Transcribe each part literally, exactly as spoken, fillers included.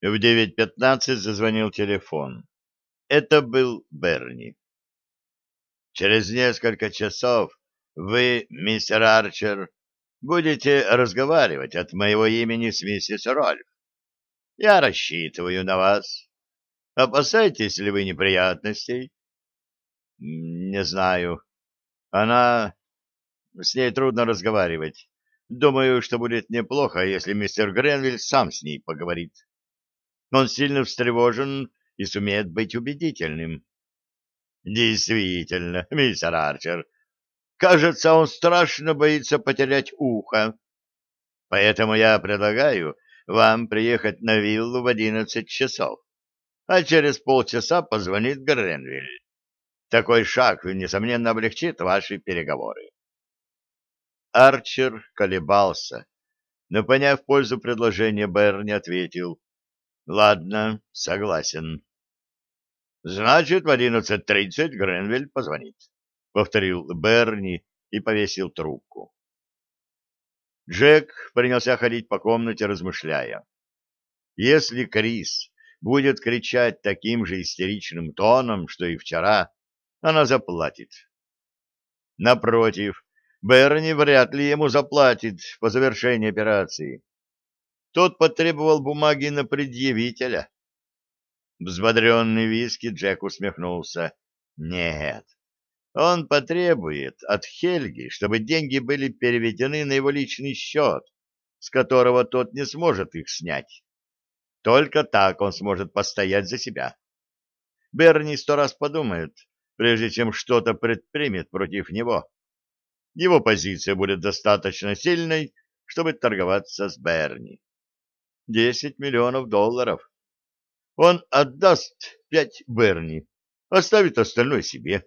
В девять пятнадцать зазвонил телефон. Это был Берни. «Через несколько часов вы, мистер Арчер, будете разговаривать от моего имени с миссис Рольф. Я рассчитываю на вас. Опасаетесь ли вы неприятностей?» «М, «Не знаю. Она... С ней трудно разговаривать. Думаю, что будет неплохо, если мистер Гренвилл сам с ней поговорит. Он сильно встревожен и сумеет быть убедительным». «Действительно, мистер Арчер, кажется, он страшно боится потерять ухо. Поэтому я предлагаю вам приехать на виллу в одиннадцать часов, а через полчаса позвонит Гренвилл. Такой шаг, несомненно, облегчит ваши переговоры». Арчер колебался, но, поняв пользу предложения, Берни ответил: «Ладно, согласен». «Значит, в одиннадцать тридцать Гренвилл позвонит», — повторил Берни и повесил трубку. Джек принялся ходить по комнате, размышляя. Если Крис будет кричать таким же истеричным тоном, что и вчера, она заплатит. Напротив, Берни вряд ли ему заплатит по завершении операции. Тот потребовал бумаги на предъявителя. Взбодренный виски Джек усмехнулся. Нет, он потребует от Хельги, чтобы деньги были переведены на его личный счет, с которого тот не сможет их снять. Только так он сможет постоять за себя. Берни сто раз подумает, прежде чем что-то предпримет против него. Его позиция будет достаточно сильной, чтобы торговаться с Берни. Десять миллионов долларов. Он отдаст пять Берни, оставит остальное себе.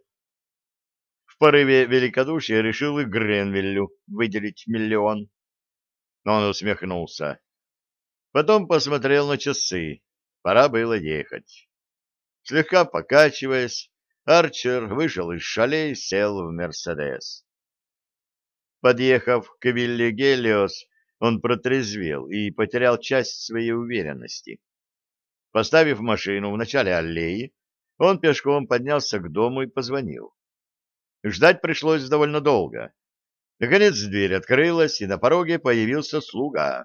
В порыве великодушия решил и Гренвиллю выделить миллион. Он усмехнулся. Потом посмотрел на часы. Пора было ехать. Слегка покачиваясь, Арчер вышел из шале и сел в «Мерседес». Подъехав к вилле Гелиос, он протрезвел и потерял часть своей уверенности. Поставив машину в начале аллеи, он пешком поднялся к дому и позвонил. Ждать пришлось довольно долго. Наконец дверь открылась, и на пороге появился слуга.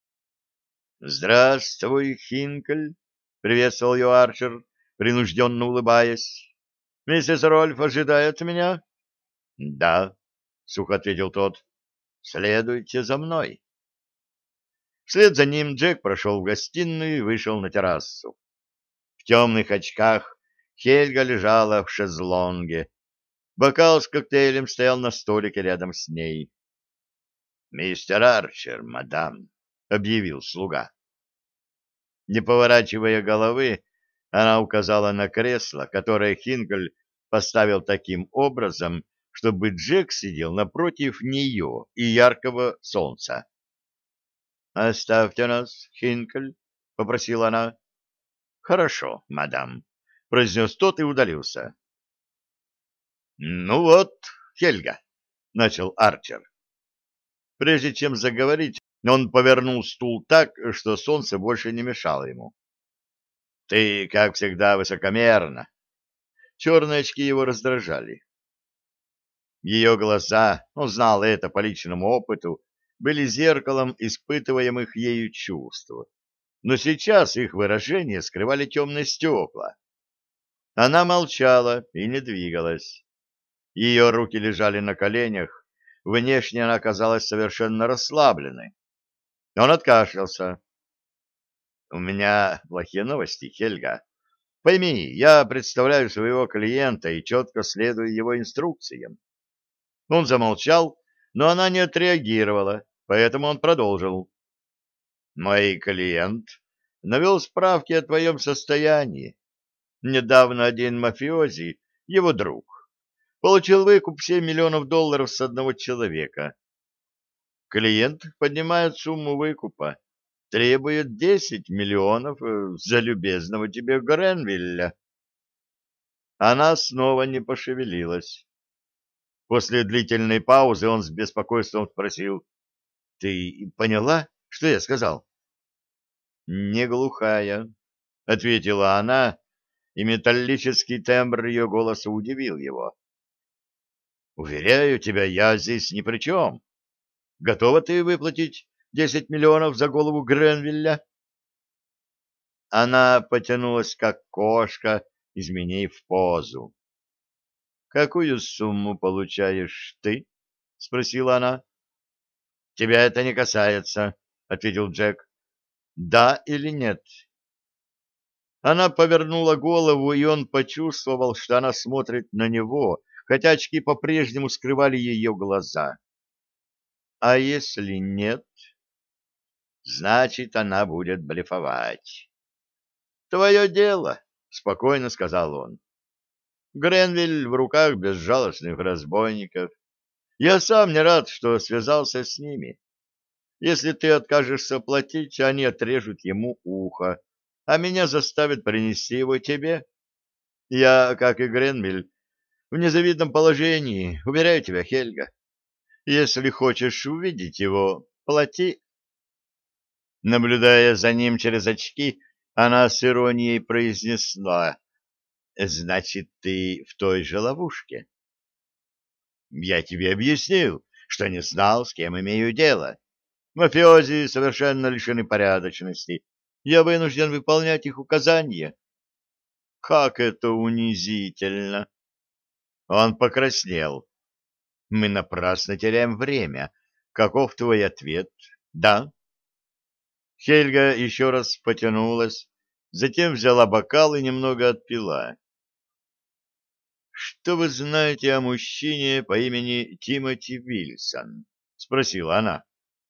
«Здравствуй, Хинкель!» — приветствовал его Арчер, принужденно улыбаясь. «Миссис Рольф ожидает меня?» «Да», — сухо ответил тот. «Следуйте за мной». Вслед за ним Джек прошел в гостиную и вышел на террасу. В темных очках Хельга лежала в шезлонге. Бокал с коктейлем стоял на столике рядом с ней. «Мистер Арчер, мадам», — объявил слуга. Не поворачивая головы, она указала на кресло, которое Хинкель поставил таким образом, чтобы Джек сидел напротив нее и яркого солнца. «Оставьте нас, Хинкель», — попросила она. «Хорошо, мадам», — произнес тот и удалился. «Ну вот, Хельга», — начал Арчер. Прежде чем заговорить, он повернул стул так, что солнце больше не мешало ему. «Ты, как всегда, высокомерна». Черные очки его раздражали. Ее глаза, он знал это по личному опыту, были зеркалом испытываемых ею чувств. Но сейчас их выражение скрывали темные стекла. Она молчала и не двигалась. Ее руки лежали на коленях, внешне она казалась совершенно расслабленной. Он откашлялся. «У меня плохие новости, Хельга. Пойми, я представляю своего клиента и четко следую его инструкциям». Он замолчал, но она не отреагировала, поэтому он продолжил. «Мой клиент навел справки о твоем состоянии. Недавно один мафиози, его друг, получил выкуп семь миллионов долларов с одного человека. Клиент поднимает сумму выкупа, требует десять миллионов э, за любезного тебе Гренвилля». Она снова не пошевелилась. После длительной паузы он с беспокойством спросил: «Ты поняла, что я сказал?» Не глухая, — ответила она, и металлический тембр ее голоса удивил его. — Уверяю тебя, я здесь ни при чем. Готова ты выплатить десять миллионов за голову Гренвилля? Она потянулась, как кошка, изменив позу. — Какую сумму получаешь ты? — спросила она. — Тебя это не касается, — ответил Джек. — Да или нет? Она повернула голову, и он почувствовал, что она смотрит на него, хотя очки по-прежнему скрывали ее глаза. А если нет, значит, она будет блефовать. «Твое дело», — спокойно сказал он. «Гренвиль в руках безжалостных разбойников. Я сам не рад, что связался с ними. Если ты откажешься платить, они отрежут ему ухо, а меня заставят принести его тебе. Я, как и Гренвиль, в незавидном положении, уверяю тебя, Хельга. Если хочешь увидеть его, плати». Наблюдая за ним через очки, она с иронией произнесла: «Значит, ты в той же ловушке?» «Я тебе объяснил, что не знал, с кем имею дело. Мафиози совершенно лишены порядочности. Я вынужден выполнять их указания». «Как это унизительно!» Он покраснел. «Мы напрасно теряем время. Каков твой ответ?» «Да». Хельга еще раз потянулась, затем взяла бокал и немного отпила. «Что вы знаете о мужчине по имени Тимоти Вильсон?» — спросила она.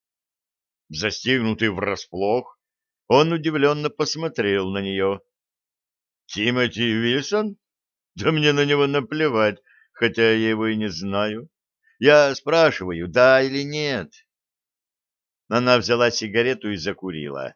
Застигнутый врасплох, он удивленно посмотрел на нее. «Тимоти Вильсон? Да мне на него наплевать, хотя я его и не знаю. Я спрашиваю, да или нет?» Она взяла сигарету и закурила.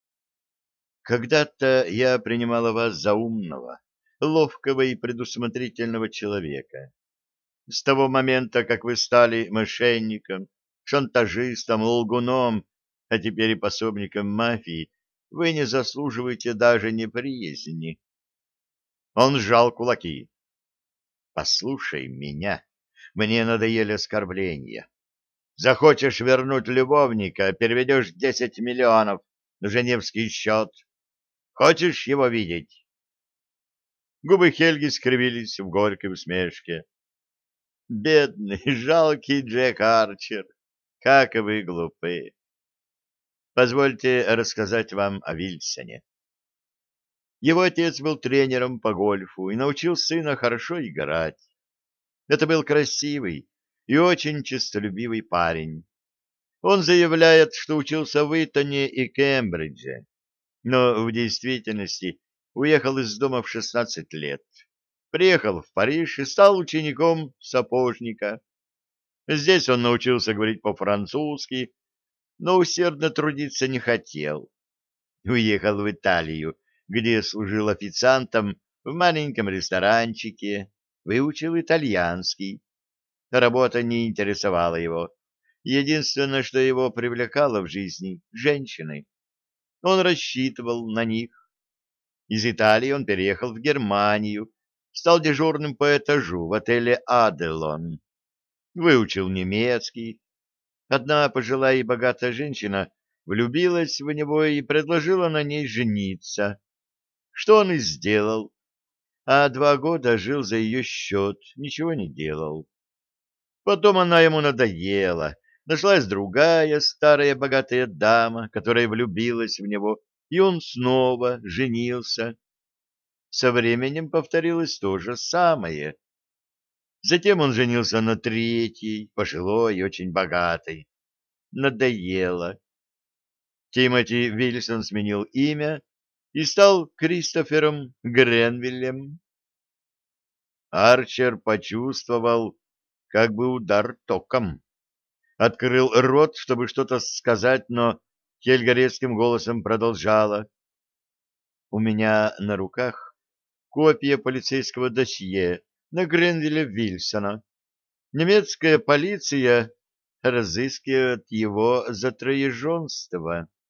«Когда-то я принимала вас за умного, ловкого и предусмотрительного человека. С того момента, как вы стали мошенником, шантажистом, лгуном, а теперь и пособником мафии, вы не заслуживаете даже неприязни». Он сжал кулаки. «Послушай меня, мне надоели оскорбления. Захочешь вернуть любовника, переведешь десять миллионов на женевский счет. Хочешь его видеть?» Губы Хельги скривились в горькой усмешке. «Бедный, жалкий Джек Арчер! Как вы глупы! Позвольте рассказать вам о Вильсоне. Его отец был тренером по гольфу и научил сына хорошо играть. Это был красивый и очень честолюбивый парень. Он заявляет, что учился в Итоне и Кембридже, но в действительности уехал из дома в шестнадцать лет. Приехал в Париж и стал учеником сапожника. Здесь он научился говорить по-французски, но усердно трудиться не хотел. Уехал в Италию, где служил официантом в маленьком ресторанчике, выучил итальянский. Работа не интересовала его. Единственное, что его привлекало в жизни — женщины. Он рассчитывал на них. Из Италии он переехал в Германию, стал дежурным по этажу в отеле «Аделон». Выучил немецкий. Одна пожилая и богатая женщина влюбилась в него и предложила на ней жениться, что он и сделал, а два года жил за ее счет, ничего не делал. Потом она ему надоела, нашлась другая старая богатая дама, которая влюбилась в него, и он снова женился. Со временем повторилось то же самое. Затем он женился на третьей, пожилой и очень богатой. Надоело. Тимоти Вильсон сменил имя и стал Кристофером Гренвиллем. Арчер почувствовал как бы удар током. Открыл рот, чтобы что-то сказать, но Хельга резким голосом продолжала. «У меня на руках копия полицейского досье на Гренвилля Вильсона. Немецкая полиция разыскивает его за троеженство».